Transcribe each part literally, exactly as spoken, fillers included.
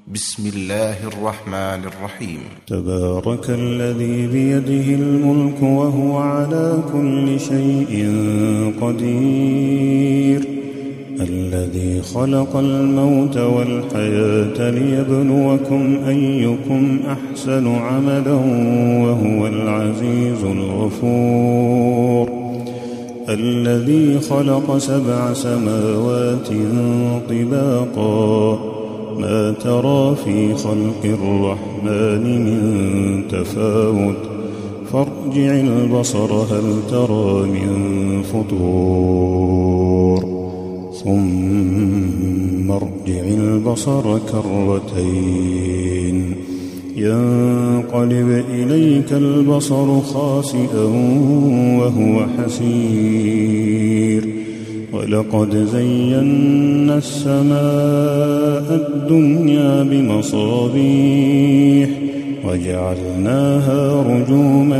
بسم الله الرحمن الرحيم. تبارك الذي بيده الملك وهو على كل شيء قدير، الذي خلق الموت والحياة ليبلوكم أيكم أحسن عملا وهو العزيز الغفور، الذي خلق سبع سماوات طباقا ما ترى في خلق الرحمن من تفاوت فارجع البصر هل ترى من فطور ثم ارجع البصر كرتين ينقلب إليك البصر خاسئا وهو حسير، ولقد زينا السماء الدنيا بمصابيح وجعلناها رجوما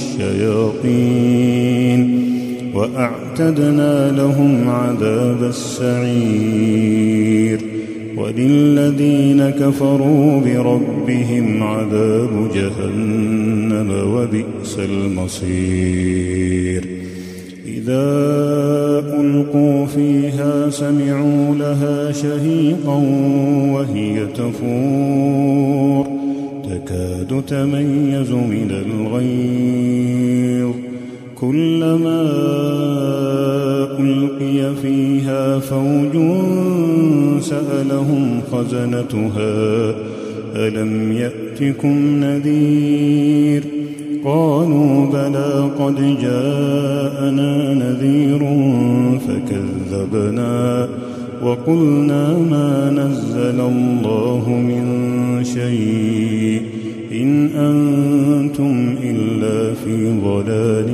للشياطين وأعتدنا لهم عذاب السعير، وللذين كفروا بربهم عذاب جهنم وبئس المصير. إذا ألقوا فيها سمعوا لها شهيقا وهي تفور تكاد تميز من الغيظ، كلما ألقي فيها فوج سألهم خزنتها ألم يأتكم نذير، قالوا بلى قد جاءنا نذير فكذبنا وقلنا ما نزل الله من شيء إن أنتم إلا في ضلال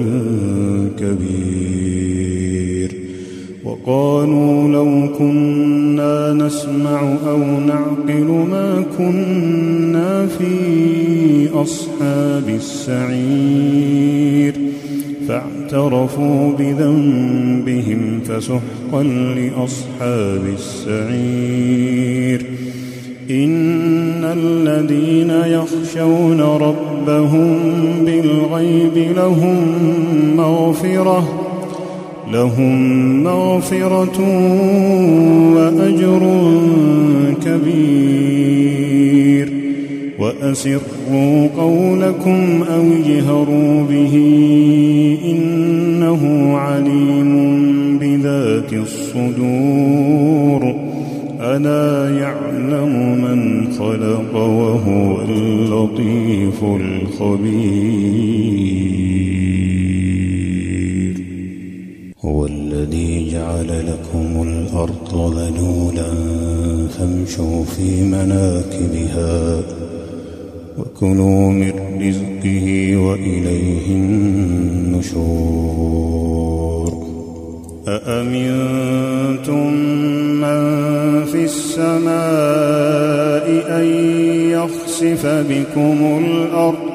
كبير. وقالوا لو كنا نسمع أو نعقل ما كنا في أصحاب السعير، فاعترفوا بذنبهم فسحقا لأصحاب السعير. إن الذين يخشون ربهم بالغيب لهم مغفرة لهم مغفرة وأجر كبير. وأسروا قولكم أو اجهروا به إنه عليم بذات الصدور، ألا يعلم من خلق وهو اللطيف الخبير. هو الذي جعل لكم الأرض ذلولا فامشوا في مناكبها وكلوا من رزقه وإليه النشور. أأمنتم من في السماء أن يخسف بكم الأرض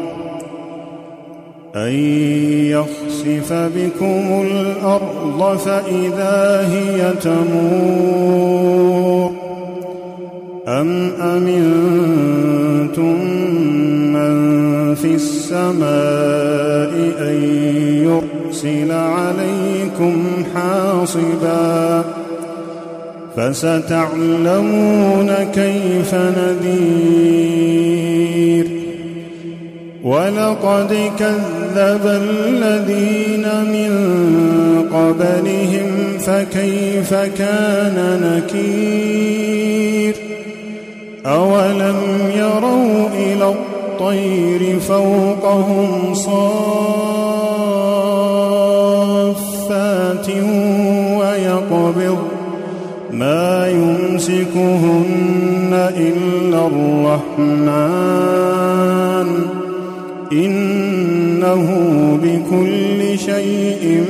أن يخسف بكم الأرض فإذا هي تمور، أم أمنتم من في السماء أن يرسل عليكم حاصبا فستعلمون كيف نذير. ولقد كذب الذين من قبلهم فكيف كان نكير. أولم يروا إلى الطير فوقهم صافات ويقبض ما يمسكهن إلا الرحمن إنه بكل شيء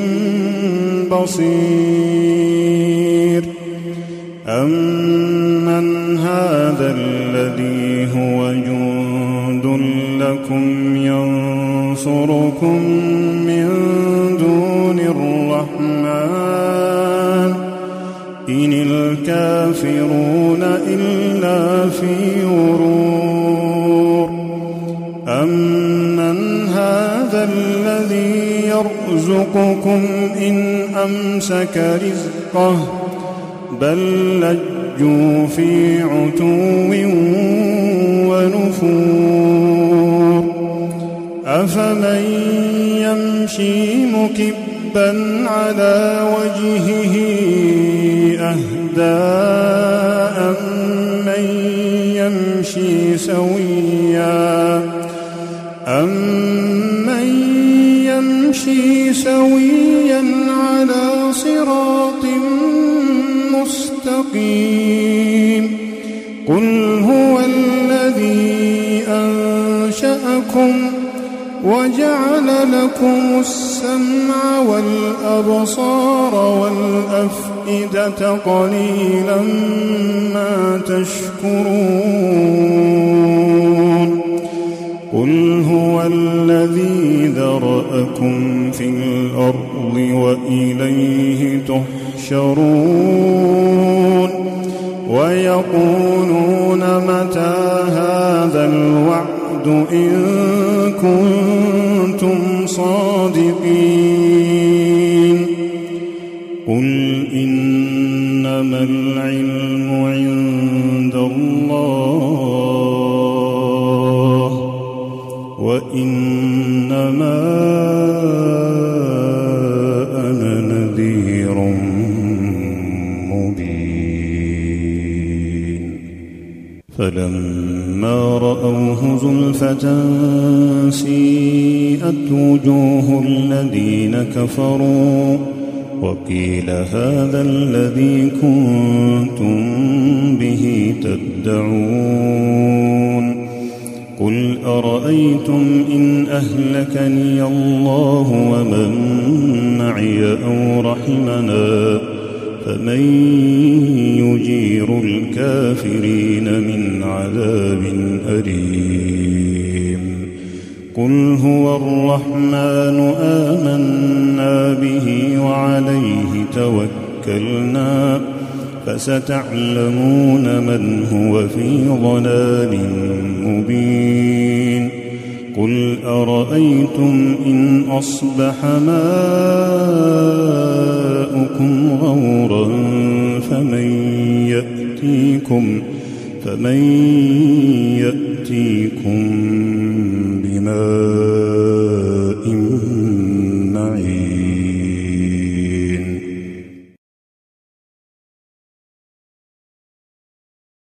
بصير. أمن هذا الذي هو جند لكم ينصركم من دون الرحمن إن الكافرون إلا إلا في غرور. أمن هذا الذي يرزقكم إن أمسك رزقه بل لجوا في عتو ونفور. أفمن يمشي مكبا على وجهه أهدى أمن يمشي سويا أمن يمشي سويا على صراط مستقيم. قل هو الذي أنشأكم وجعل لكم السمع والأبصار والأفئدة قليلا ما تشكرون. قل هو الذي ذرأكم في الأرض وإليه تحشرون. ويقولون متى هذا الوعد إن كنتم صادقين. قل إنما العلم عند الله وإنما أنا نذير مبين. فلما رأوه زلفة سيئت وجوه الذين كفروا وقيل هذا الذي كنتم به تدعون. قل أرأيتم إن أهلكني الله ومن معي أو رحمنا فمن يجير الكافرين من عذاب أليم. قل هو الرحمن آمنا به وعليه توكلنا فستعلمون من هو في ضلال مبين. قل أرأيتم إن أصبح ماؤكم غورا فمن يأتيكم فمن يأتيكم بماء